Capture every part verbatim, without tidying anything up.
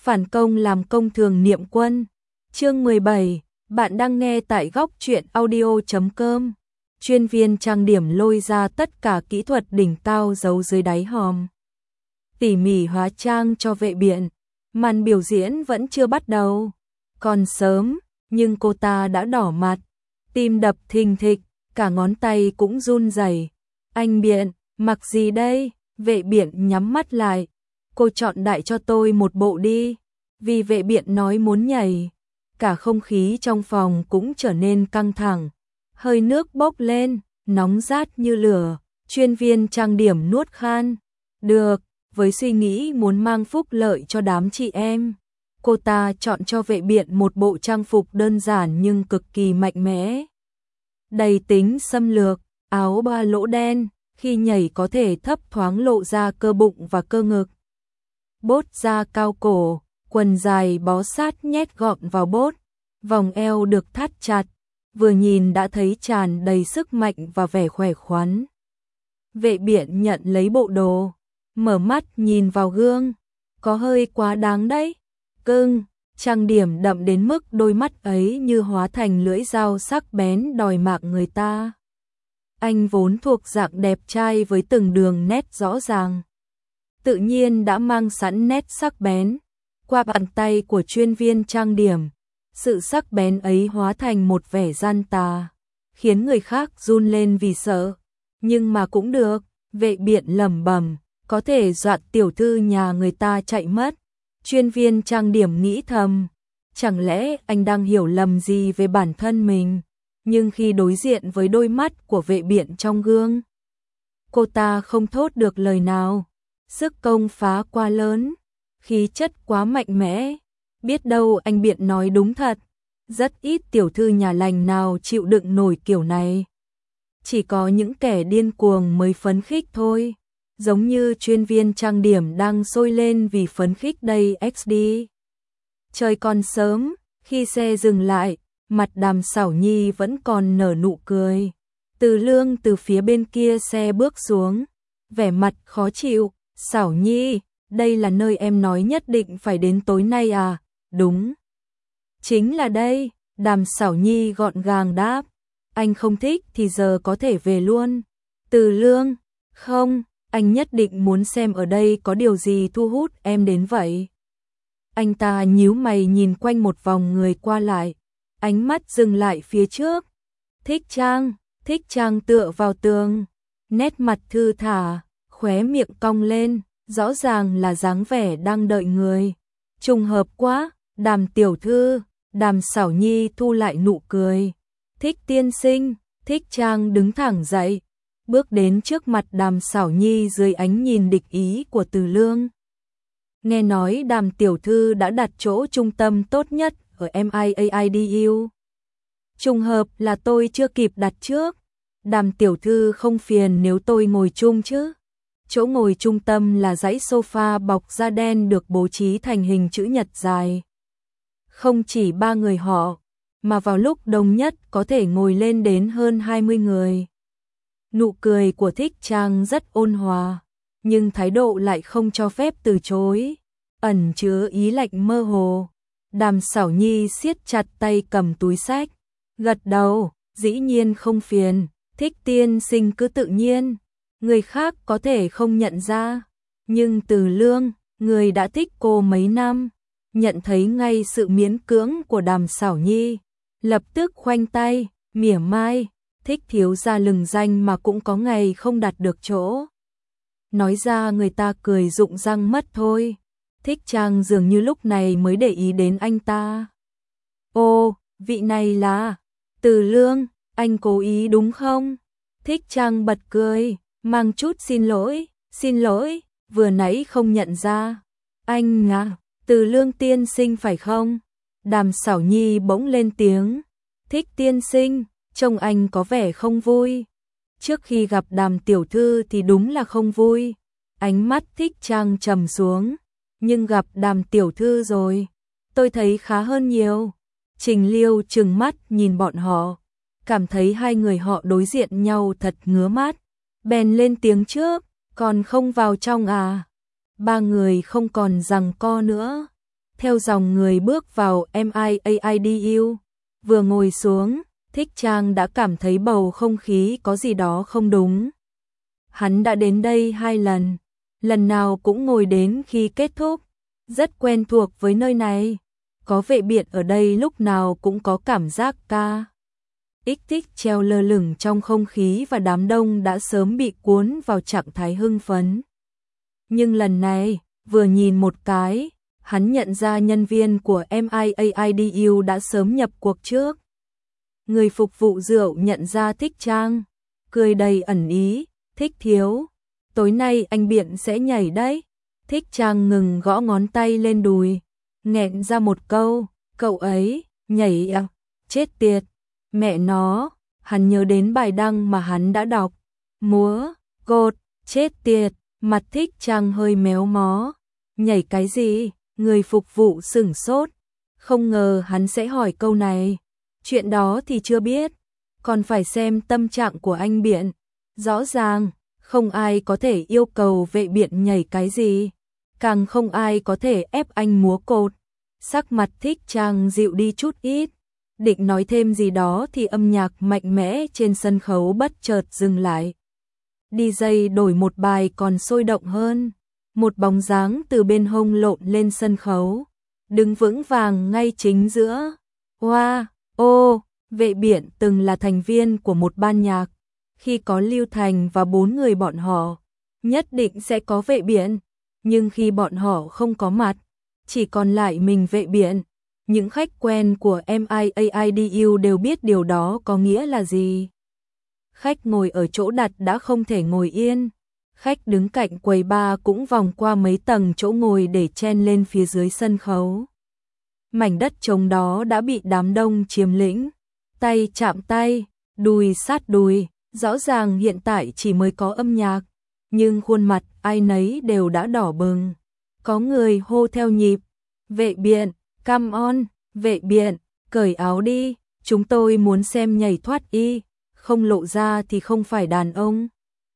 Phản công làm công thường niệm quân. Chương mười bảy, bạn đang nghe tại góc truyện audio chấm com. Chuyên viên trang điểm lôi ra tất cả kỹ thuật đỉnh cao giấu dưới đáy hòm. Tỉ mỉ hóa trang cho Vệ Biện. Màn biểu diễn vẫn chưa bắt đầu. Còn sớm, nhưng cô ta đã đỏ mặt, tim đập thình thịch, cả ngón tay cũng run rẩy. Anh Biện, mặc gì đây? Vệ Biện nhắm mắt lại. Cô chọn đại cho tôi một bộ đi. Vì Vệ Biện nói muốn nhảy, cả không khí trong phòng cũng trở nên căng thẳng. Hơi nước bốc lên, nóng rát như lửa. Chuyên viên trang điểm nuốt khan. Được, với suy nghĩ muốn mang phúc lợi cho đám chị em, cô ta chọn cho Vệ Biện một bộ trang phục đơn giản nhưng cực kỳ mạnh mẽ. Đầy tính xâm lược, áo ba lỗ đen, khi nhảy có thể thấp thoáng lộ ra cơ bụng và cơ ngực. Bốt da cao cổ, quần dài bó sát nhét gọn vào bốt, vòng eo được thắt chặt, vừa nhìn đã thấy tràn đầy sức mạnh và vẻ khỏe khoắn. Vệ Biện nhận lấy bộ đồ, mở mắt nhìn vào gương, có hơi quá đáng đấy. Cưng, trang điểm đậm đến mức đôi mắt ấy như hóa thành lưỡi dao sắc bén đòi mạng người ta. Anh vốn thuộc dạng đẹp trai với từng đường nét rõ ràng, tự nhiên đã mang sẵn nét sắc bén. Qua bàn tay của chuyên viên trang điểm, sự sắc bén ấy hóa thành một vẻ gian tà, khiến người khác run lên vì sợ. Nhưng mà cũng được, Vệ Biện lẩm bẩm, có thể dọa tiểu thư nhà người ta chạy mất. Chuyên viên trang điểm nghĩ thầm, chẳng lẽ anh đang hiểu lầm gì về bản thân mình? Nhưng khi đối diện với đôi mắt của Vệ Biện trong gương, cô ta không thốt được lời nào. Sức công phá quá lớn, khí chất quá mạnh mẽ. Biết đâu anh Biện nói đúng thật, rất ít tiểu thư nhà lành nào chịu đựng nổi kiểu này. Chỉ có những kẻ điên cuồng mới phấn khích thôi. Giống như chuyên viên trang điểm đang sôi lên vì phấn khích đây ích đi. Trời còn sớm, khi xe dừng lại, mặt Đàm Sảo Nhi vẫn còn nở nụ cười. Từ Lương từ phía bên kia xe bước xuống, vẻ mặt khó chịu. Sảo Nhi, đây là nơi em nói nhất định phải đến tối nay à? Đúng, chính là đây. Đàm Sảo Nhi gọn gàng đáp. Anh không thích thì giờ có thể về luôn. Từ Lương, không, anh nhất định muốn xem ở đây có điều gì thu hút em đến vậy. Anh ta nhíu mày nhìn quanh một vòng người qua lại, ánh mắt dừng lại phía trước. Thích Trang, Thích Trang tựa vào tường, nét mặt thư thả, khóe miệng cong lên, rõ ràng là dáng vẻ đang đợi người. Trùng hợp quá, Đàm tiểu thư. Đàm Sảo Nhi thu lại nụ cười. Thích tiên sinh. Thích Trang đứng thẳng dậy, bước đến trước mặt Đàm Sảo Nhi dưới ánh nhìn địch ý của Từ Lương. Nghe nói Đàm tiểu thư đã đặt chỗ trung tâm tốt nhất ở em i a i đê u. Trùng hợp là tôi chưa kịp đặt trước. Đàm tiểu thư không phiền nếu tôi ngồi chung chứ? Chỗ ngồi trung tâm là dãy sofa bọc da đen được bố trí thành hình chữ nhật dài. Không chỉ ba người họ, mà vào lúc đông nhất có thể ngồi lên đến hơn hai mươi người. Nụ cười của Thích Trang rất ôn hòa, nhưng thái độ lại không cho phép từ chối, ẩn chứa ý lạnh mơ hồ. Đàm Sảo Nhi siết chặt tay cầm túi xách, gật đầu, dĩ nhiên không phiền. Thích tiên sinh cứ tự nhiên, người khác có thể không nhận ra, nhưng Từ Lương, người đã thích cô mấy năm, nhận thấy ngay sự miễn cưỡng của Đàm Sảo Nhi, lập tức khoanh tay, mỉa mai. Thích thiếu gia lừng danh mà cũng có ngày không đặt được chỗ. Nói ra người ta cười rụng răng mất thôi. Thích Trang dường như lúc này mới để ý đến anh ta. Ô, vị này là Từ Lương, anh cố ý đúng không? Thích Trang bật cười, mang chút xin lỗi, xin lỗi, vừa nãy không nhận ra. Anh à, Từ Lương tiên sinh phải không? Đàm Sảo Nhi bỗng lên tiếng. Thích tiên sinh, trông anh có vẻ không vui. Trước khi gặp Đàm tiểu thư thì đúng là không vui. Ánh mắt Thích Trang trầm xuống, nhưng gặp Đàm tiểu thư rồi, tôi thấy khá hơn nhiều. Trình Liêu trừng mắt nhìn bọn họ, cảm thấy hai người họ đối diện nhau thật ngứa mắt, bèn lên tiếng trước, còn không vào trong à? Ba người không còn giằng co nữa, theo dòng người bước vào em i a i đê u. Vừa ngồi xuống, Thích Trang đã cảm thấy bầu không khí có gì đó không đúng. Hắn đã đến đây hai lần, lần nào cũng ngồi đến khi kết thúc, rất quen thuộc với nơi này. Có vệ biện ở đây lúc nào cũng có cảm giác ca. Ích thích treo lơ lửng trong không khí và đám đông đã sớm bị cuốn vào trạng thái hưng phấn. Nhưng lần này, vừa nhìn một cái, hắn nhận ra nhân viên của em i a i đê u đã sớm nhập cuộc trước. Người phục vụ rượu nhận ra Thích Trang, cười đầy ẩn ý, Thích thiếu, tối nay anh Biện sẽ nhảy đấy. Thích Trang ngừng gõ ngón tay lên đùi, nghẹn ra một câu, cậu ấy, nhảy à, chết tiệt, mẹ nó, hắn nhớ đến bài đăng mà hắn đã đọc, múa, gột, chết tiệt, mặt Thích Trang hơi méo mó, nhảy cái gì, người phục vụ sửng sốt, không ngờ hắn sẽ hỏi câu này, chuyện đó thì chưa biết, còn phải xem tâm trạng của anh Biện, rõ ràng, không ai có thể yêu cầu vệ Biện nhảy cái gì, càng không ai có thể ép anh múa cột. Sắc mặt Thích Trang dịu đi chút ít, định nói thêm gì đó thì âm nhạc mạnh mẽ trên sân khấu bất chợt dừng lại. đi jây đổi một bài còn sôi động hơn, một bóng dáng từ bên hông lộn lên sân khấu, đứng vững vàng ngay chính giữa. Wow, ô, vệ Biện từng là thành viên của một ban nhạc, khi có Lưu Thành và bốn người bọn họ, nhất định sẽ có vệ Biện, nhưng khi bọn họ không có mặt, chỉ còn lại mình vệ Biện. Những khách quen của em i a i đê u đều biết điều đó có nghĩa là gì. Khách ngồi ở chỗ đặt đã không thể ngồi yên, khách đứng cạnh quầy bar cũng vòng qua mấy tầng chỗ ngồi để chen lên phía dưới sân khấu. Mảnh đất trống đó đã bị đám đông chiếm lĩnh, tay chạm tay, đùi sát đùi, rõ ràng hiện tại chỉ mới có âm nhạc, nhưng khuôn mặt ai nấy đều đã đỏ bừng. Có người hô theo nhịp, vệ Biện, come on, vệ Biện, cởi áo đi, chúng tôi muốn xem nhảy thoát y, không lộ ra thì không phải đàn ông.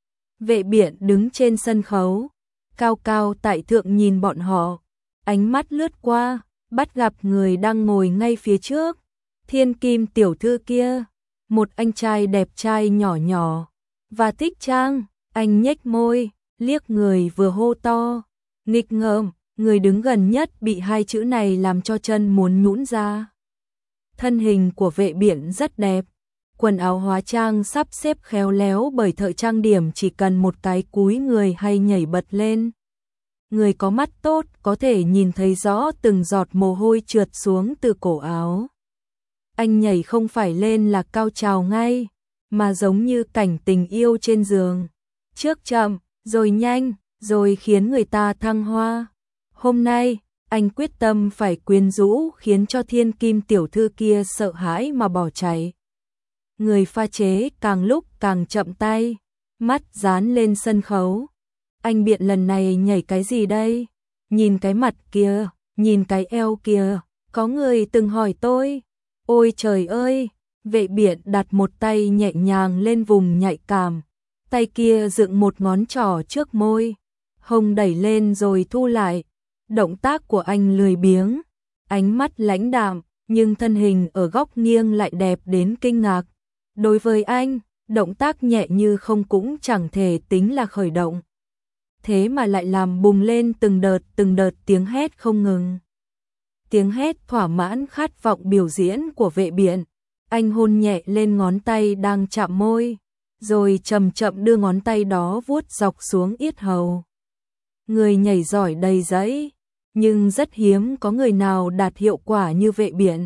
Vệ Biện đứng trên sân khấu, cao cao tại thượng nhìn bọn họ, ánh mắt lướt qua, bắt gặp người đang ngồi ngay phía trước, Thiên Kim tiểu thư kia, một anh trai đẹp trai nhỏ nhỏ, và Thích Trang, anh nhếch môi, liếc người vừa hô to, nghịch ngợm. Người đứng gần nhất bị hai chữ này làm cho chân muốn nhũn ra. Thân hình của vệ Biện rất đẹp, quần áo hóa trang sắp xếp khéo léo bởi thợ trang điểm chỉ cần một cái cúi người hay nhảy bật lên. Người có mắt tốt có thể nhìn thấy rõ từng giọt mồ hôi trượt xuống từ cổ áo. Anh nhảy không phải lên là cao trào ngay, mà giống như cảnh tình yêu trên giường. Trước chậm, rồi nhanh, rồi khiến người ta thăng hoa. Hôm nay, anh quyết tâm phải quyến rũ khiến cho Thiên Kim tiểu thư kia sợ hãi mà bỏ chạy. Người pha chế càng lúc càng chậm tay, mắt dán lên sân khấu. Anh Biện lần này nhảy cái gì đây? Nhìn cái mặt kia, nhìn cái eo kia, có người từng hỏi tôi. Ôi trời ơi, vệ Biện đặt một tay nhẹ nhàng lên vùng nhạy cảm, tay kia dựng một ngón trỏ trước môi, hông đẩy lên rồi thu lại. Động tác của anh lười biếng, ánh mắt lãnh đạm, nhưng thân hình ở góc nghiêng lại đẹp đến kinh ngạc. Đối với anh, động tác nhẹ như không cũng chẳng thể tính là khởi động. Thế mà lại làm bùng lên từng đợt từng đợt tiếng hét không ngừng. Tiếng hét thỏa mãn khát vọng biểu diễn của vệ Biện. Anh hôn nhẹ lên ngón tay đang chạm môi, rồi chậm chậm đưa ngón tay đó vuốt dọc xuống yết hầu. Người nhảy giỏi đầy dẫy, nhưng rất hiếm có người nào đạt hiệu quả như vệ Biện.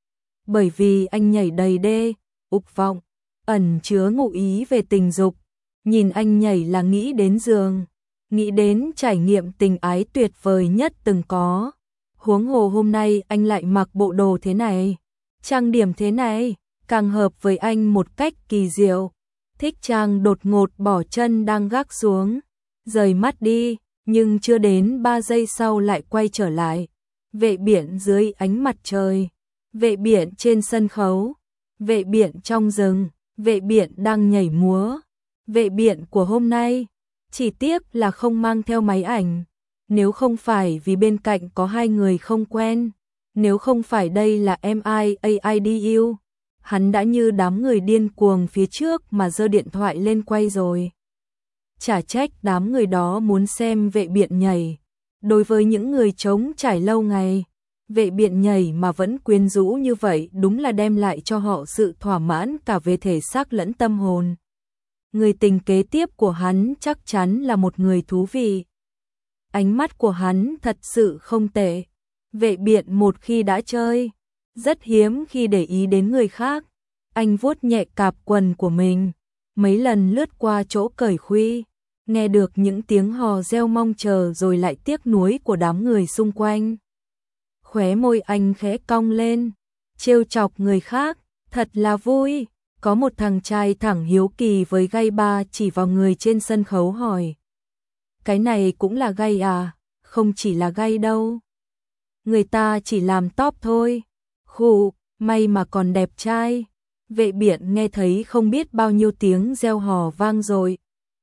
Bởi vì anh nhảy đầy đê, ục vọng, ẩn chứa ngụ ý về tình dục. Nhìn anh nhảy là nghĩ đến giường, nghĩ đến trải nghiệm tình ái tuyệt vời nhất từng có. Huống hồ hôm nay anh lại mặc bộ đồ thế này, trang điểm thế này, càng hợp với anh một cách kỳ diệu. Thích Trang đột ngột bỏ chân đang gác xuống, rời mắt đi. Nhưng chưa đến ba giây sau lại quay trở lại. Vệ Biện dưới ánh mặt trời, vệ Biện trên sân khấu, vệ Biện trong rừng, vệ Biện đang nhảy múa, vệ Biện của hôm nay. Chỉ tiếc là không mang theo máy ảnh. nếu không phải vì bên cạnh có hai người không quen, nếu không phải đây là em i a i đê u, hắn đã như đám người điên cuồng phía trước mà giơ điện thoại lên quay rồi. Chả trách đám người đó muốn xem Vệ Biện nhảy. Đối với những người trống trải lâu ngày, Vệ Biện nhảy mà vẫn quyến rũ như vậy đúng là đem lại cho họ sự thỏa mãn cả về thể xác lẫn tâm hồn. Người tình kế tiếp của hắn chắc chắn là một người thú vị. Ánh mắt của hắn thật sự không tệ. Vệ Biện một khi đã chơi, rất hiếm khi để ý đến người khác. Anh vuốt nhẹ cạp quần của mình, mấy lần lướt qua chỗ cởi khuy, nghe được những tiếng hò reo mong chờ rồi lại tiếc nuối của đám người xung quanh. Khóe môi anh khẽ cong lên, trêu chọc người khác, thật là vui. Có một thằng trai thẳng hiếu kỳ với gay ba chỉ vào người trên sân khấu hỏi. Cái này cũng là gay à? Không chỉ là gay đâu. Người ta chỉ làm top thôi. Khụ, may mà còn đẹp trai. Vệ Biện nghe thấy không biết bao nhiêu tiếng reo hò vang rồi.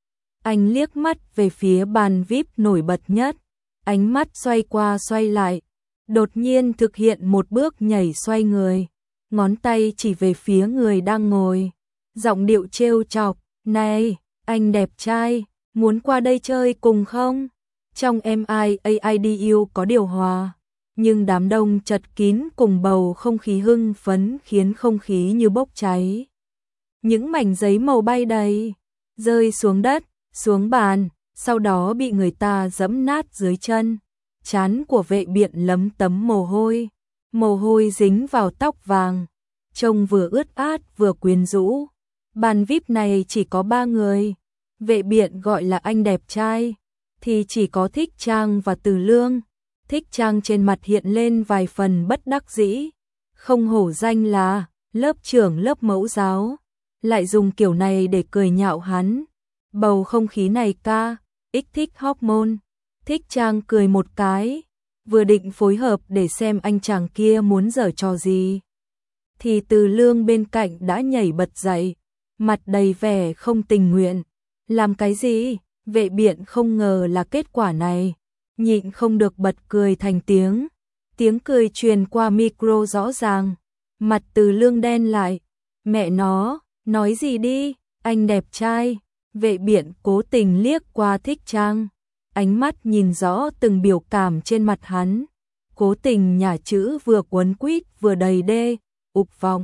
Anh liếc mắt về phía bàn vi ai pi nổi bật nhất. Ánh mắt xoay qua xoay lại. Đột nhiên thực hiện một bước nhảy xoay người. Ngón tay chỉ về phía người đang ngồi. Giọng điệu trêu chọc. Này, anh đẹp trai, muốn qua đây chơi cùng không? Trong em i a i đê u có điều hòa, nhưng đám đông chật kín cùng bầu không khí hưng phấn khiến không khí như bốc cháy. Những mảnh giấy màu bay đầy, rơi xuống đất, xuống bàn, sau đó bị người ta giẫm nát dưới chân. Trán của Vệ Biện lấm tấm mồ hôi, mồ hôi dính vào tóc vàng, trông vừa ướt át vừa quyến rũ. Bàn vi ai pi này chỉ có ba người, Vệ Biện gọi là anh đẹp trai, thì chỉ có Thích Trang và Từ Lương. Thích Trang trên mặt hiện lên vài phần bất đắc dĩ, không hổ danh là lớp trưởng lớp mẫu giáo, lại dùng kiểu này để cười nhạo hắn. Bầu không khí này ca, ích thích hormone. Thích Trang cười một cái, vừa định phối hợp để xem anh chàng kia muốn giở trò gì, thì Từ Lương bên cạnh đã nhảy bật dậy, mặt đầy vẻ không tình nguyện. Làm cái gì? Vệ Biện không ngờ là kết quả này, nhịn không được bật cười thành tiếng. Tiếng cười truyền qua micro rõ ràng, mặt Từ Lương đen lại. Mẹ nó, nói gì đi, anh đẹp trai. Vệ Biện cố tình liếc qua Thích Trang, ánh mắt nhìn rõ từng biểu cảm trên mặt hắn, cố tình nhả chữ vừa cuốn quýt vừa đầy đê, ục vọng.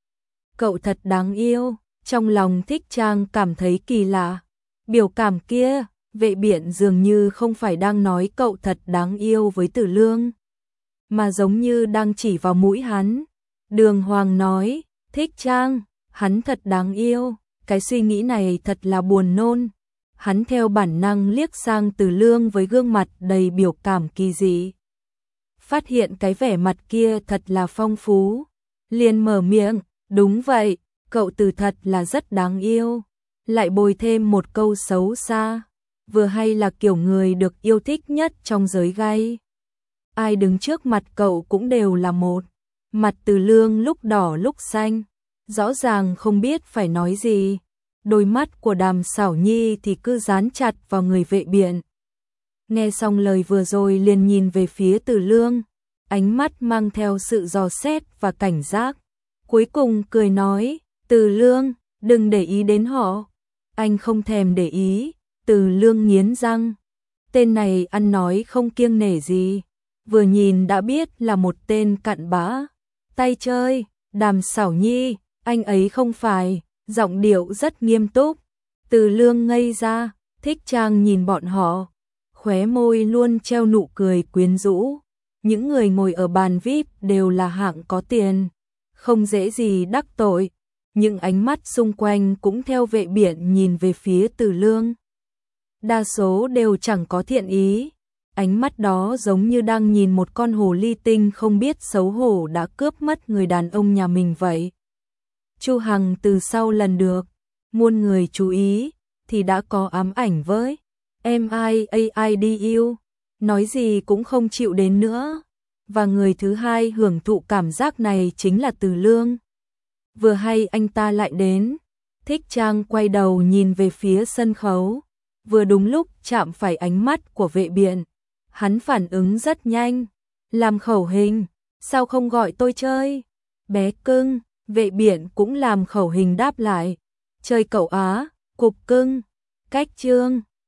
Cậu thật đáng yêu. Trong lòng Thích Trang cảm thấy kỳ lạ. Biểu cảm kia, Vệ Biện dường như không phải đang nói cậu thật đáng yêu với Từ Lương, mà giống như đang chỉ vào mũi hắn. Đường Hoàng nói, Thích Trang, hắn thật đáng yêu. Cái suy nghĩ này thật là buồn nôn. Hắn theo bản năng liếc sang Từ Lương với gương mặt đầy biểu cảm kỳ dị. Phát hiện cái vẻ mặt kia thật là phong phú, liền mở miệng, đúng vậy, cậu Từ thật là rất đáng yêu. Lại bồi thêm một câu xấu xa, vừa hay là kiểu người được yêu thích nhất trong giới gay. Ai đứng trước mặt cậu cũng đều là một. Mặt Từ Lương lúc đỏ lúc xanh, rõ ràng không biết phải nói gì. Đôi mắt của Đàm Sảo Nhi thì cứ dán chặt vào người Vệ Biện. Nghe xong lời vừa rồi liền nhìn về phía Từ Lương, ánh mắt mang theo sự dò xét và cảnh giác. Cuối cùng cười nói, Từ Lương, đừng để ý đến họ. Anh không thèm để ý. Từ Lương nghiến răng. Tên này ăn nói không kiêng nể gì, vừa nhìn đã biết là một tên cặn bã. Tay chơi, Đàm Sảo Nhi, anh ấy không phải. Giọng điệu rất nghiêm túc. Từ Lương ngây ra. Thích Trang nhìn bọn họ, khóe môi luôn treo nụ cười quyến rũ. Những người ngồi ở bàn vi ai pi đều là hạng có tiền, không dễ gì đắc tội. Những ánh mắt xung quanh cũng theo Vệ Biện nhìn về phía Từ Lương. Đa số đều chẳng có thiện ý. Ánh mắt đó giống như đang nhìn một con hồ ly tinh không biết xấu hổ đã cướp mất người đàn ông nhà mình vậy. Chu Hằng từ sau lần được muôn người chú ý thì đã có ám ảnh với em i a i đê u, nói gì cũng không chịu đến nữa. Và người thứ hai hưởng thụ cảm giác này chính là Từ Lương. Vừa hay anh ta lại đến. Thích Trang quay đầu nhìn về phía sân khấu, vừa đúng lúc chạm phải ánh mắt của Vệ Biện. Hắn phản ứng rất nhanh, làm khẩu hình, sao không gọi tôi chơi? Bé cưng, vệ biển cũng làm khẩu hình đáp lại, chơi cậu á, cục cưng, cách chương.